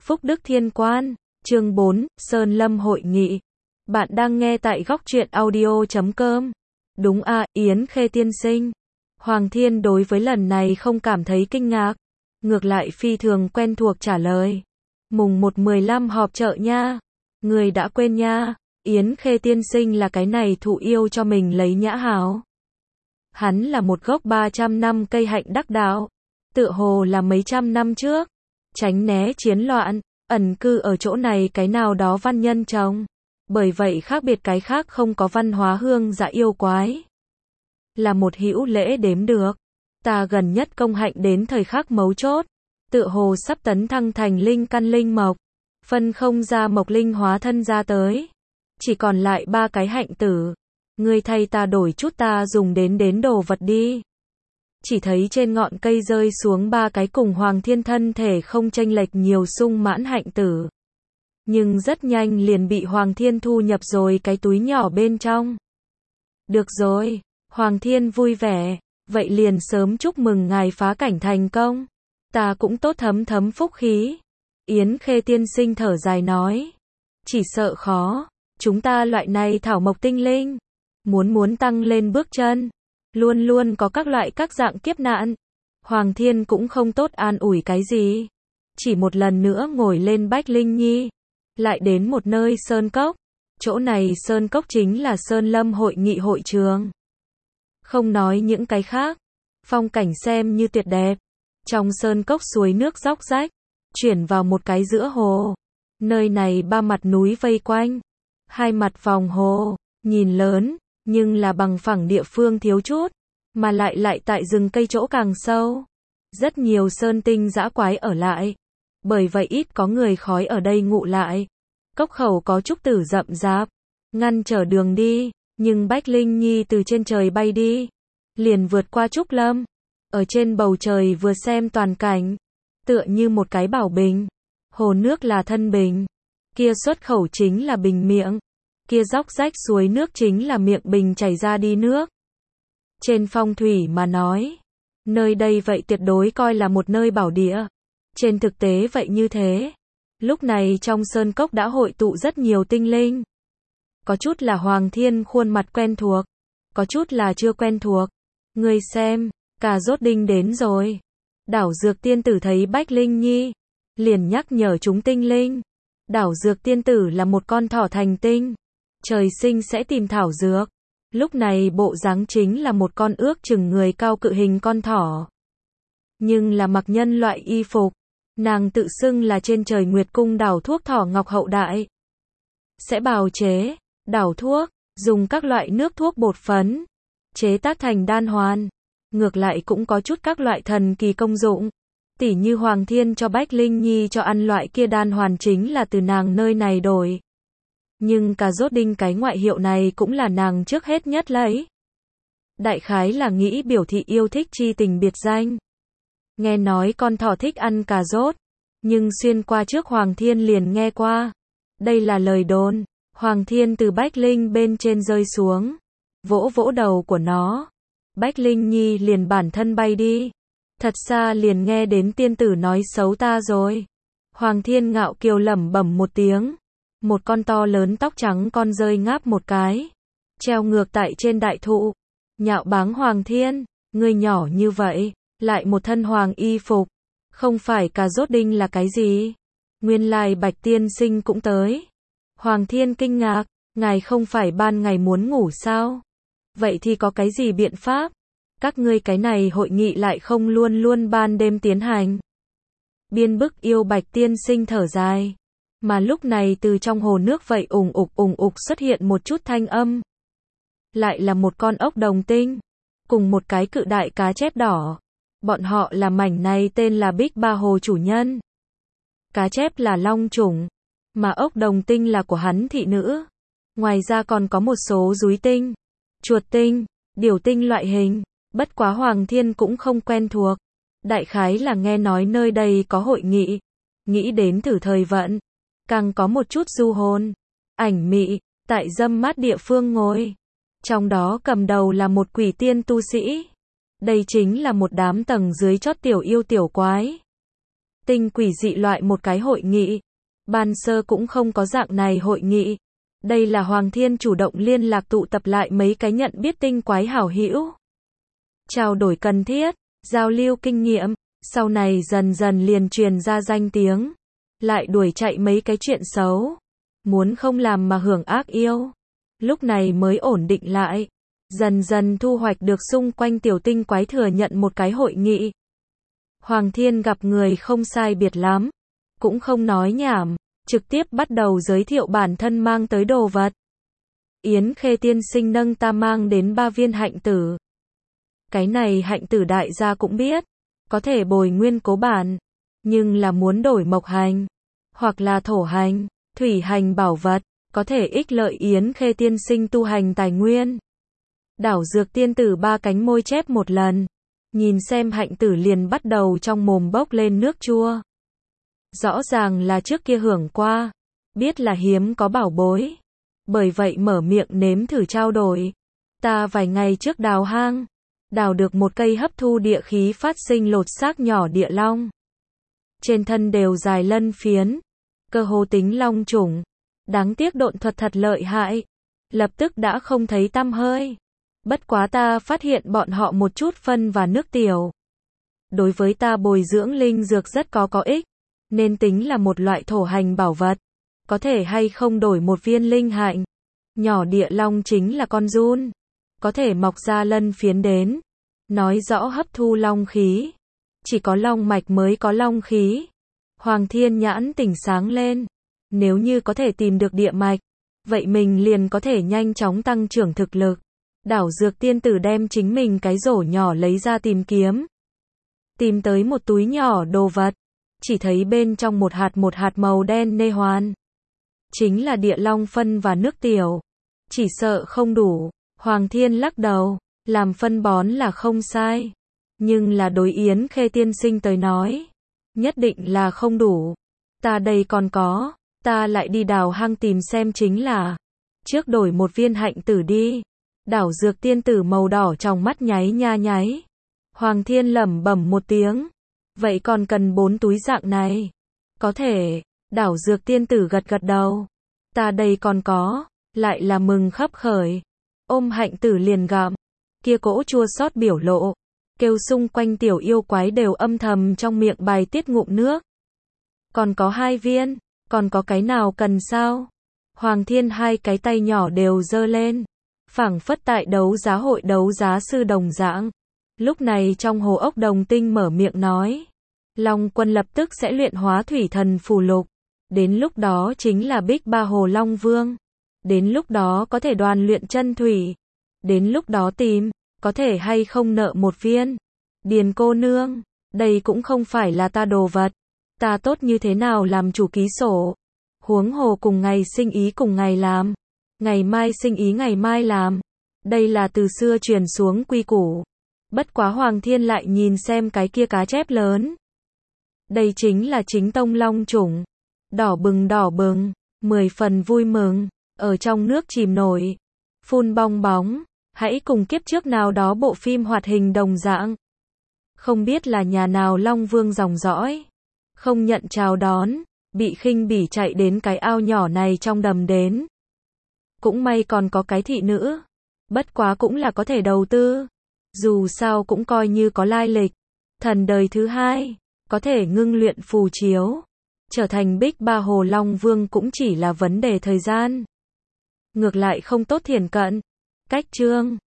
Phúc Đức Thiên Quan, chương 4, Sơn Lâm Hội Nghị. Bạn đang nghe tại góc truyện audio.com. Đúng à, Yến Khê tiên sinh. Hoàng Thiên đối với lần này không cảm thấy kinh ngạc. Ngược lại phi thường quen thuộc trả lời. Mùng 1/15 họp chợ nha. Người đã quên nha. Yến Khê tiên sinh là cái này thụ yêu cho mình lấy nhã hào. Hắn là một gốc 300 năm cây hạnh đắc đạo. Tựa hồ là mấy trăm năm trước. Tránh né chiến loạn, ẩn cư ở chỗ này cái nào đó văn nhân trồng. Bởi vậy khác biệt cái khác không có văn hóa hương dạ yêu quái. Là một hữu lễ đếm được. Ta gần nhất công hạnh đến thời khắc mấu chốt. Tựa hồ sắp tấn thăng thành linh căn linh mộc. Phân không ra mộc linh hóa thân ra tới. Chỉ còn lại 3 cái hạnh tử. Ngươi thay ta đổi chút ta dùng đến đồ vật đi. Chỉ thấy trên ngọn cây rơi xuống 3 cái cùng Hoàng Thiên thân thể không chênh lệch nhiều sung mãn hạnh tử. Nhưng rất nhanh liền bị Hoàng Thiên thu nhập rồi cái túi nhỏ bên trong. Được rồi, Hoàng Thiên vui vẻ, vậy liền sớm chúc mừng ngài phá cảnh thành công. Ta cũng tốt thấm phúc khí. Yến Khê tiên sinh thở dài nói. Chỉ sợ khó, chúng ta loại này thảo mộc tinh linh. Muốn tăng lên bước chân. Luôn luôn có các loại các dạng kiếp nạn. Hoàng Thiên cũng không tốt an ủi cái gì. Chỉ một lần nữa ngồi lên Bách Linh Nhi. Lại đến một nơi sơn cốc. Chỗ này sơn cốc chính là Sơn Lâm Hội Nghị hội trường. Không nói những cái khác. Phong cảnh xem như tuyệt đẹp. Trong sơn cốc suối nước róc rách. Chuyển vào một cái giữa hồ. Nơi này 3 mặt núi vây quanh. 2 mặt vòng hồ. Nhìn lớn. Nhưng là bằng phẳng địa phương thiếu chút, mà lại tại rừng cây chỗ càng sâu. Rất nhiều sơn tinh dã quái ở lại. Bởi vậy ít có người khói ở đây ngụ lại. Cốc khẩu có trúc tử rậm rạp, ngăn trở đường đi, nhưng Bách Linh Nhi từ trên trời bay đi. Liền vượt qua trúc lâm. Ở trên bầu trời vừa xem toàn cảnh. Tựa như một cái bảo bình. Hồ nước là thân bình. Kia xuất khẩu chính là bình miệng. Kia róc rách suối nước chính là miệng bình chảy ra đi nước. Trên phong thủy mà nói, nơi đây vậy tuyệt đối coi là một nơi bảo địa. Trên thực tế vậy như thế. Lúc này trong sơn cốc đã hội tụ rất nhiều tinh linh. Có chút là Hoàng Thiên khuôn mặt quen thuộc, có chút là chưa quen thuộc. Ngươi xem, cà rốt đinh đến rồi. Đảo Dược tiên tử thấy Bách Linh Nhi, liền nhắc nhở chúng tinh linh. Đảo Dược tiên tử là một con thỏ thành tinh. Trời sinh sẽ tìm thảo dược. Lúc này bộ dáng chính là một con ước chừng người cao cự hình con thỏ. Nhưng là mặc nhân loại y phục. Nàng tự xưng là trên trời Nguyệt Cung đảo thuốc thỏ ngọc hậu đại. Sẽ bào chế, đảo thuốc, dùng các loại nước thuốc bột phấn. Chế tác thành đan hoàn. Ngược lại cũng có chút các loại thần kỳ công dụng. Tỉ như Hoàng Thiên cho Bách Linh Nhi cho ăn loại kia đan hoàn chính là từ nàng nơi này đổi. Nhưng cà rốt đinh cái ngoại hiệu này cũng là nàng trước hết nhất lấy. Đại khái là nghĩ biểu thị yêu thích chi tình biệt danh. Nghe nói con thỏ thích ăn cà rốt. Nhưng xuyên qua trước Hoàng Thiên liền nghe qua. Đây là lời đồn. Hoàng Thiên từ Bách Linh bên trên rơi xuống. Vỗ vỗ đầu của nó. Bách Linh Nhi liền bản thân bay đi. Thật xa liền nghe đến tiên tử nói xấu ta rồi. Hoàng Thiên ngạo kiều lẩm bẩm một tiếng. Một con to lớn tóc trắng con rơi ngáp một cái. Treo ngược tại trên đại thụ. Nhạo báng Hoàng Thiên. Ngươi nhỏ như vậy. Lại một thân hoàng y phục. Không phải cà rốt đinh là cái gì? Nguyên lai Bạch tiên sinh cũng tới. Hoàng Thiên kinh ngạc. Ngài không phải ban ngày muốn ngủ sao? Vậy thì có cái gì biện pháp? Các ngươi cái này hội nghị lại không luôn luôn ban đêm tiến hành. Biên bức yêu Bạch tiên sinh thở dài. Mà lúc này từ trong hồ nước vậy ủng ục xuất hiện một chút thanh âm. Lại là một con ốc đồng tinh. Cùng một cái cự đại cá chép đỏ. Bọn họ là mảnh này tên là Bích Ba Hồ chủ nhân. Cá chép là long chủng. Mà ốc đồng tinh là của hắn thị nữ. Ngoài ra còn có một số dúi tinh, chuột tinh, điểu tinh loại hình. Bất quá Hoàng Thiên cũng không quen thuộc. Đại khái là nghe nói nơi đây có hội nghị. Nghĩ đến thử thời vận. Càng có một chút du hồn, ảnh mị, tại dâm mát địa phương ngồi. Trong đó cầm đầu là một quỷ tiên tu sĩ. Đây chính là một đám tầng dưới chót tiểu yêu tiểu quái. Tinh quỷ dị loại một cái hội nghị. Ban sơ cũng không có dạng này hội nghị. Đây là Hoàng Thiên chủ động liên lạc tụ tập lại mấy cái nhận biết tinh quái hảo hữu. Trao đổi cần thiết, giao lưu kinh nghiệm, sau này dần dần liền truyền ra danh tiếng. Lại đuổi chạy mấy cái chuyện xấu. Muốn không làm mà hưởng ác yêu. Lúc này mới ổn định lại. Dần dần thu hoạch được xung quanh tiểu tinh quái thừa nhận một cái hội nghị. Hoàng Thiên gặp người không sai biệt lắm. Cũng không nói nhảm. Trực tiếp bắt đầu giới thiệu bản thân mang tới đồ vật. Yến Khê tiên sinh nâng ta mang đến 3 viên hạnh tử. Cái này hạnh tử đại gia cũng biết. Có thể bồi nguyên cố bản. Nhưng là muốn đổi mộc hành. Hoặc là thổ hành, thủy hành bảo vật. Có thể ích lợi Yến Khê tiên sinh tu hành tài nguyên. Đảo dược tiên tử 3 cánh môi chép một lần. Nhìn xem hạnh tử liền bắt đầu trong mồm bốc lên nước chua. Rõ ràng là trước kia hưởng qua. Biết là hiếm có bảo bối. Bởi vậy mở miệng nếm thử trao đổi. Ta vài ngày trước đào hang. Đào được một cây hấp thu địa khí phát sinh lột xác nhỏ địa long. Trên thân đều dài lân phiến. Cơ hồ tính long chủng. Đáng tiếc độn thuật thật lợi hại. Lập tức đã không thấy tăm hơi. Bất quá ta phát hiện bọn họ một chút phân và nước tiểu. Đối với ta bồi dưỡng linh dược rất có ích. Nên tính là một loại thổ hành bảo vật. Có thể hay không đổi một viên linh hạnh. Nhỏ địa long chính là con giun. Có thể mọc ra lân phiến đến. Nói rõ hấp thu long khí. Chỉ có long mạch mới có long khí. Hoàng Thiên nhãn tỉnh sáng lên. Nếu như có thể tìm được địa mạch. Vậy mình liền có thể nhanh chóng tăng trưởng thực lực. Đảo dược tiên tử đem chính mình cái rổ nhỏ lấy ra tìm kiếm. Tìm tới một túi nhỏ đồ vật. Chỉ thấy bên trong một hạt màu đen nê hoàn. Chính là địa long phân và nước tiểu. Chỉ sợ không đủ. Hoàng Thiên lắc đầu. Làm phân bón là không sai. Nhưng là đối Yến Khê tiên sinh tới nói. Nhất định là không đủ. Ta đây còn có. Ta lại đi đào hang tìm xem chính là. Trước đổi một viên hạnh tử đi. Đảo dược tiên tử màu đỏ trong mắt nháy nha nháy. Hoàng Thiên lẩm bẩm một tiếng. Vậy còn cần 4 túi dạng này. Có thể. Đảo dược tiên tử gật đầu. Ta đây còn có. Lại là mừng khấp khởi. Ôm hạnh tử liền gặm. Kia cỗ chua xót biểu lộ. Kêu xung quanh tiểu yêu quái đều âm thầm trong miệng bài tiết ngụm nước. Còn có 2 viên. Còn có cái nào cần sao? Hoàng Thiên 2 cái tay nhỏ đều giơ lên. Phảng phất tại đấu giá hội đấu giá sư đồng dạng. Lúc này trong hồ ốc đồng tinh mở miệng nói. Long quân lập tức sẽ luyện hóa thủy thần phù lục. Đến lúc đó chính là Bích Ba Hồ Long Vương. Đến lúc đó có thể đoàn luyện chân thủy. Đến lúc đó tìm, có thể hay không nợ một viên. Điền cô nương, đây cũng không phải là ta đồ vật. Ta tốt như thế nào làm chủ ký sổ. Huống hồ cùng ngày sinh ý cùng ngày làm. Ngày mai sinh ý ngày mai làm. Đây là từ xưa truyền xuống quy củ. Bất quá Hoàng Thiên lại nhìn xem cái kia cá chép lớn. Đây chính là chính tông long chủng. Đỏ bừng, 10 phần vui mừng. Ở trong nước chìm nổi. Phun bong bóng. Hãy cùng kiếp trước nào đó bộ phim hoạt hình đồng dạng. Không biết là nhà nào Long Vương dòng dõi. Không nhận chào đón. Bị khinh bỉ chạy đến cái ao nhỏ này trong đầm đến. Cũng may còn có cái thị nữ. Bất quá cũng là có thể đầu tư. Dù sao cũng coi như có lai lịch. Thần đời thứ 2. Có thể ngưng luyện phù chiếu. Trở thành Bích Ba Hồ Long Vương cũng chỉ là vấn đề thời gian. Ngược lại không tốt thiển cận. Cách chương